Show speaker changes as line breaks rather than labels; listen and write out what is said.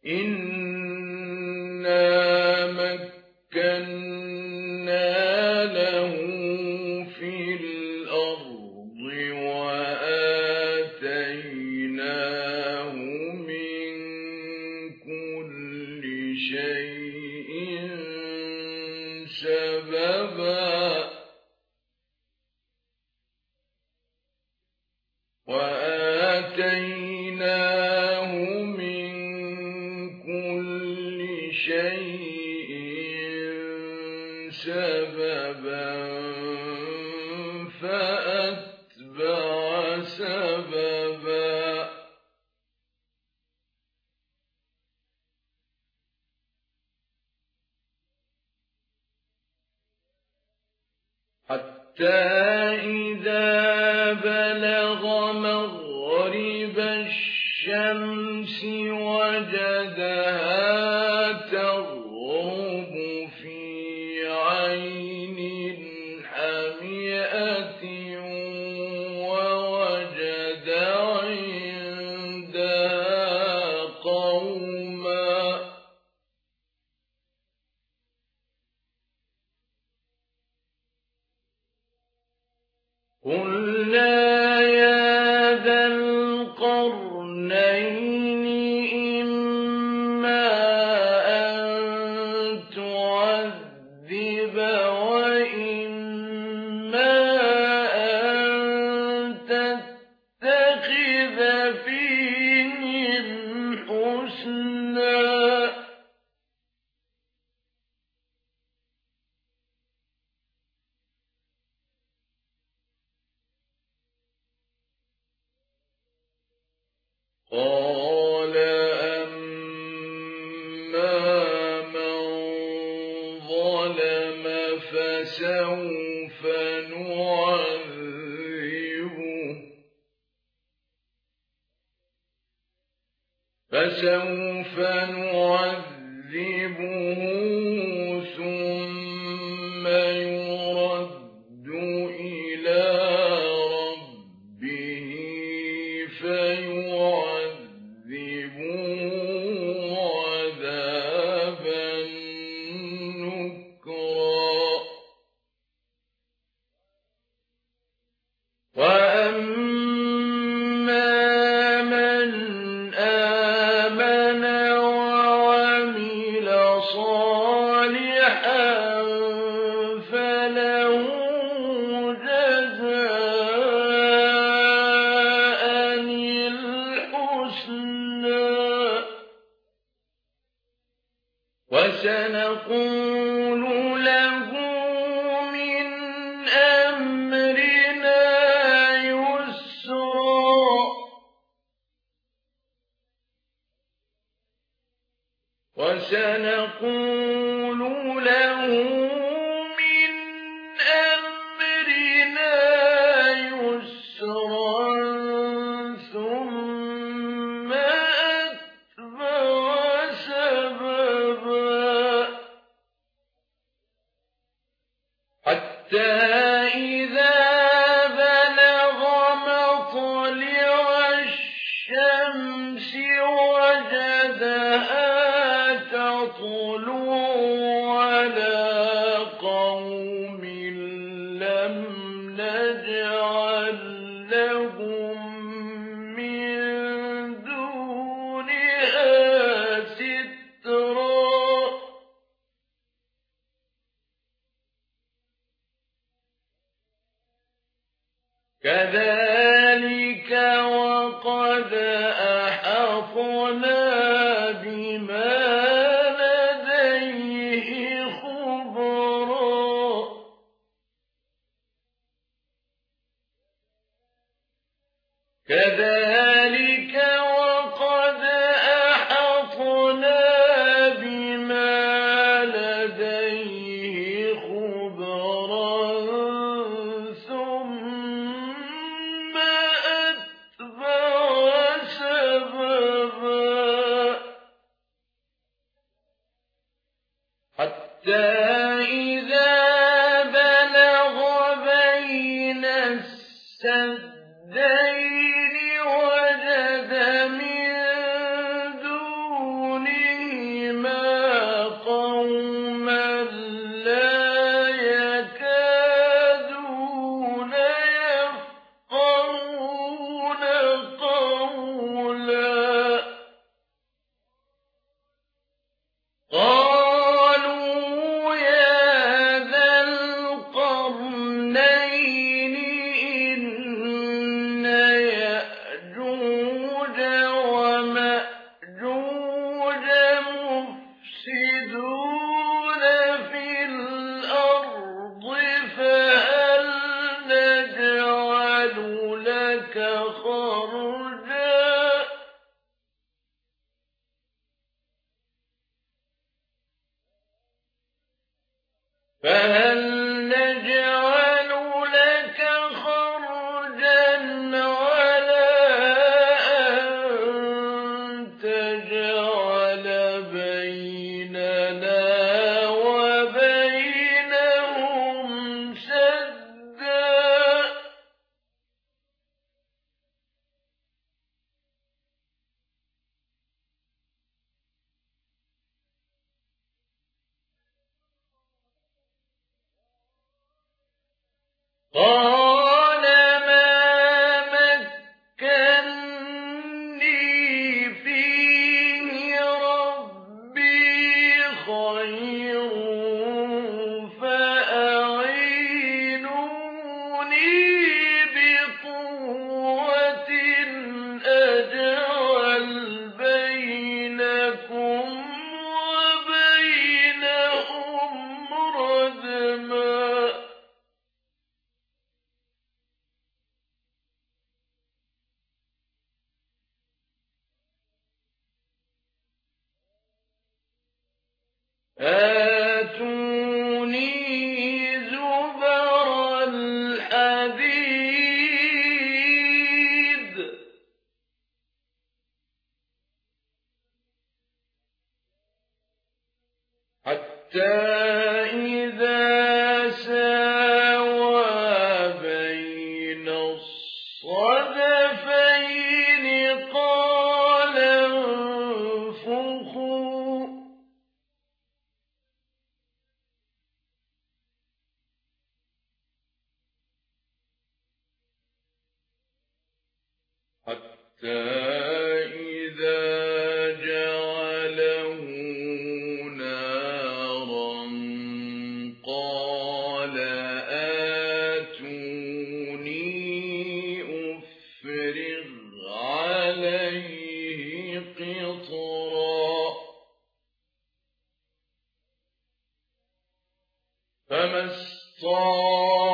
إِنَّا مَكَّنَّا لَهُ فِي الْأَرْضِ وَآتَيْنَاهُ مِن كُلِّ شَيْءٍ سَبَبًا فَأَتْبَعَ سَبَبًا حَتَّى إِذَا بَلَغَ مَغْرِبَ الشَّمْسِ وَجَدَهَا تَغْرُبُ فِي عَيْنٍ حَمِئَةٍ وَوَجَدَ عِندَهَا قَوْمًا قُلْنَا يَا ذَا الْقَرْنَيْنِ إِمَّا أَن تُعَذِّبَ وَإِمَّا أَن تَتَّخِذَ فِيهِمْ حُسْنًا قَالَ أَمَّا مَن ظَلَمَ فَسَوْفَ نُعَذِّبُهُ ثُمَّ يُرَدُّ إِلَىٰ رَبِّهِ فَيُعَذِّبُهُ عَذَابًا نُكْرًا وَأَمَّا مَنْ آمَنَ وَعَمِلَ صَالِحًا فَلَهُ جَزَاءً الْحُسْنَى وَسَنَقُولُ لَهُ مِنْ أَمْرِنَا يُسْرًا وَسَنَقُولُ لَهُ مِنْ أَمْرِنَا يُسْرًا ثُمَّ أَتْبَعَ سَبَبًا حَتَّى إِذَا بَلَغَ مَطْلِعَ الشَّمْسِ وَجَدَهَا تَطْلُعُ عَلَىٰ قَوْمٍ لَّمْ نَجْعَل لَّهُم مِّن دُونِهَا سِتْرًا كَذَٰلِكَ وَقَدْ أَحَطْنَا بِمَا لَدَيْهِ خُبْرًا كَذَٰلِكَ وَقَدْ أَحَطْنَا بِمَا لَدَيْهِ خُبْرًا ثُمَّ أَتْبَعَ سَبَبًا ومأجوج مفسدون في الأرض فهل نجعل لك خرجا على أن تجعل بيننا وبينهم سدا قال ما مكني فيه ربي خير فأعينوني بقوة أجعل بينكم وبينهم ردما آتوني زبر الحديد حتى إذا ساوى بين الصدفين قال انفخوا حتى إذا جعله نارا قال آتوني أفرغ عليه قطرا فما استطاعوا